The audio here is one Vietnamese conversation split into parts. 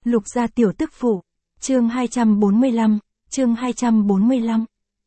Lục gia tiểu tức phụ. Chương 245, chương 245.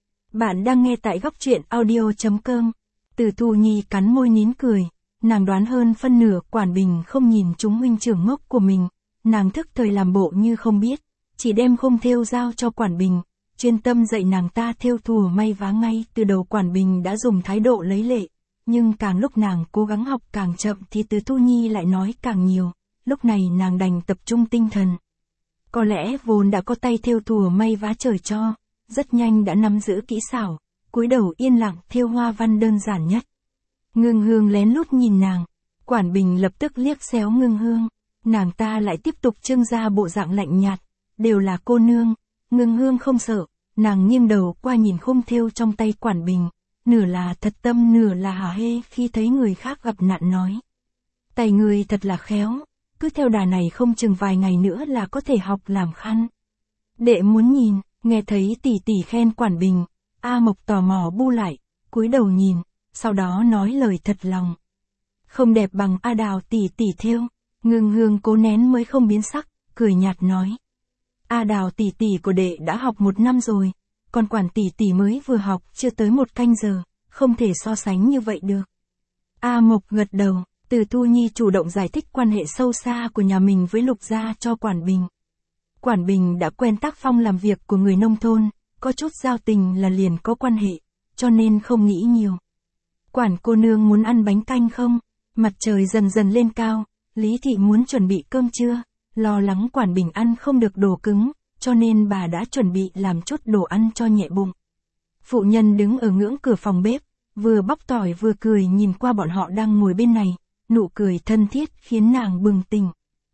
Bạn đang nghe tại góc truyện audio.com. Từ Thu Nhi cắn môi nín cười, nàng đoán hơn phân nửa Quản Bình không nhìn chúng huynh trưởng ngốc của mình, nàng thức thời làm bộ như không biết, chỉ đem khung thêu giao cho Quản Bình, chuyên tâm dạy nàng ta thêu thùa may vá. Ngay từ đầu Quản Bình đã dùng thái độ lấy lệ, nhưng càng lúc nàng cố gắng học càng chậm thì Từ Thu Nhi lại nói càng nhiều, lúc này nàng đành tập trung tinh thần. Có lẽ vốn đã có tay thêu thùa may vá trời cho, rất nhanh đã nắm giữ kỹ xảo, cúi đầu yên lặng thêu hoa văn đơn giản nhất. Ngưng Hương lén lút nhìn nàng, Quản Bình lập tức liếc xéo Ngưng Hương, nàng ta lại tiếp tục trưng ra bộ dạng lạnh nhạt, đều là cô nương. Ngưng Hương không sợ, nàng nghiêng đầu qua nhìn khung thêu trong tay Quản Bình, nửa là thật tâm nửa là hả hê khi thấy người khác gặp nạn nói. Tay người thật là khéo, cứ theo đà này không chừng vài ngày nữa là có thể học làm khăn. Đệ muốn nhìn. Nghe thấy tỷ tỷ khen Quản Bình, A Mộc tò mò bu lại, cúi đầu nhìn, sau đó nói lời thật lòng. Không đẹp bằng A Đào tỷ tỷ thêu. Ngưng Hương cố nén mới không biến sắc, cười nhạt nói. A Đào tỷ tỷ của đệ đã học 1 năm rồi, còn Quản tỷ tỷ mới vừa học chưa tới 1 canh giờ, không thể so sánh như vậy được. A Mộc gật đầu, Từ Thu Nhi chủ động giải thích quan hệ sâu xa của nhà mình với Lục gia cho Quản Bình. Quản Bình đã quen tác phong làm việc của người nông thôn, có chút giao tình là liền có quan hệ, cho nên không nghĩ nhiều. Quản cô nương muốn ăn bánh canh không? Mặt trời dần dần lên cao, Lý Thị muốn chuẩn bị cơm trưa, lo lắng Quản Bình ăn không được đồ cứng, cho nên bà đã chuẩn bị làm chút đồ ăn cho nhẹ bụng. Phụ nhân đứng ở ngưỡng cửa phòng bếp, vừa bóc tỏi vừa cười nhìn qua bọn họ đang ngồi bên này, nụ cười thân thiết khiến nàng bừng tỉnh.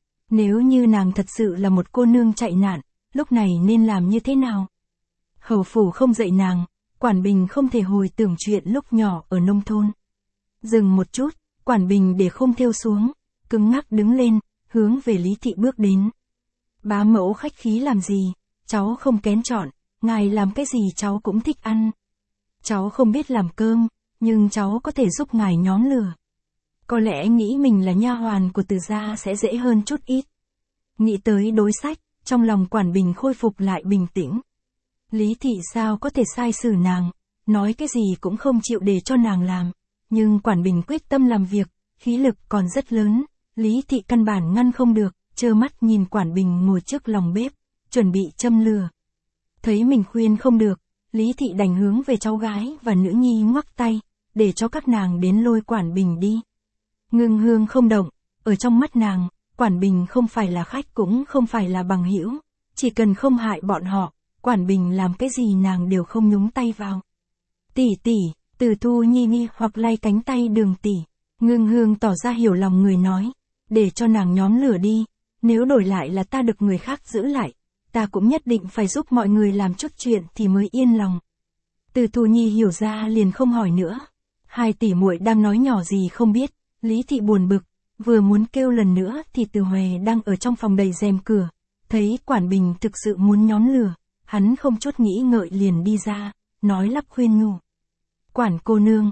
Nếu như nàng thật sự là một cô nương chạy nạn, lúc này nên làm như thế nào? Hầu phủ không dạy nàng, Quản Bình không thể hồi tưởng chuyện lúc nhỏ ở nông thôn. Dừng một chút, Quản Bình để khung thêu xuống, cứng ngắc đứng lên, hướng về Lý Thị bước đến. Bá mẫu khách khí làm gì, cháu không kén chọn, ngài làm cái gì cháu cũng thích ăn. Cháu không biết làm cơm, nhưng cháu có thể giúp ngài nhóm lửa. Có lẽ nghĩ mình là nha hoàn của Từ gia sẽ dễ hơn chút ít. Nghĩ tới đối sách, trong lòng Quản Bình khôi phục lại bình tĩnh. Lý Thị sao có thể sai xử nàng, nói cái gì cũng không chịu để cho nàng làm. Nhưng Quản Bình quyết tâm làm việc, khí lực còn rất lớn, Lý Thị căn bản ngăn không được, trơ mắt nhìn Quản Bình ngồi trước lòng bếp, chuẩn bị châm lửa. Thấy mình khuyên không được, Lý Thị đành hướng về cháu gái và nữ nhi ngoắc tay, để cho các nàng đến lôi Quản Bình đi. Ngưng Hương không động, ở trong mắt nàng, Quản Bình không phải là khách cũng không phải là bằng hữu, chỉ cần không hại bọn họ, Quản Bình làm cái gì nàng đều không nhúng tay vào. Tỷ tỷ, Từ Thu Nhi nghi hoặc lay cánh tay Đường tỷ. Ngưng Hương tỏ ra hiểu lòng người nói, để cho nàng nhóm lửa đi, nếu đổi lại là ta được người khác giữ lại, ta cũng nhất định phải giúp mọi người làm chút chuyện thì mới yên lòng. Từ Thu Nhi hiểu ra liền không hỏi nữa. Hai tỷ muội đang nói nhỏ gì không biết. Lý Thị buồn bực, vừa muốn kêu lần nữa thì Từ Huệ đang ở trong phòng đầy rèm cửa, thấy Quản Bình thực sự muốn nhóm lửa, hắn không chút nghĩ ngợi liền đi ra, nói lắp khuyên nhủ. Quản cô nương,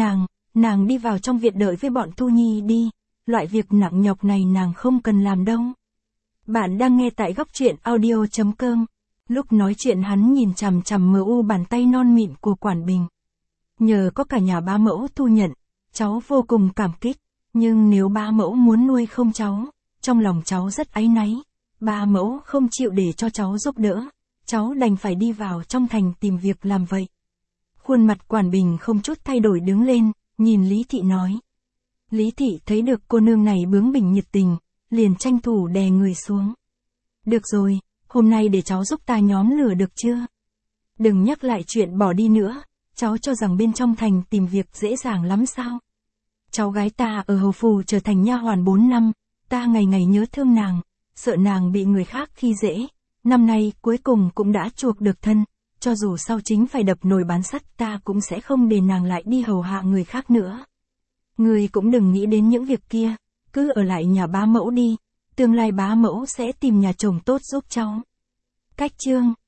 nàng đi vào trong viện đợi với bọn Thu Nhi đi, loại việc nặng nhọc này nàng không cần làm đâu. Bạn đang nghe tại góc truyện audio.com, lúc nói chuyện hắn nhìn chằm chằm mờ u bàn tay non mịn của Quản Bình. Nhờ có cả nhà bá mẫu thu nhận, cháu vô cùng cảm kích, nhưng nếu bá mẫu muốn nuôi không cháu, trong lòng cháu rất áy náy, bá mẫu không chịu để cho cháu giúp đỡ, cháu đành phải đi vào trong thành tìm việc làm vậy. Khuôn mặt Quản Bình không chút thay đổi đứng lên, nhìn Lý Thị nói. Lý Thị thấy được cô nương này bướng bỉnh nhiệt tình, liền tranh thủ đè người xuống. Được rồi, hôm nay để cháu giúp ta nhóm lửa được chưa? Đừng nhắc lại chuyện bỏ đi nữa, cháu cho rằng bên trong thành tìm việc dễ dàng lắm sao? Cháu gái ta ở hầu phủ trở thành nha hoàn 4 năm, ta ngày ngày nhớ thương nàng, sợ nàng bị người khác khi dễ, năm nay cuối cùng cũng đã chuộc được thân, cho dù sau chính phải đập nồi bán sắt ta cũng sẽ không để nàng lại đi hầu hạ người khác nữa. Người cũng đừng nghĩ đến những việc kia, cứ ở lại nhà bá mẫu đi, tương lai bá mẫu sẽ tìm nhà chồng tốt giúp cháu. Cách chương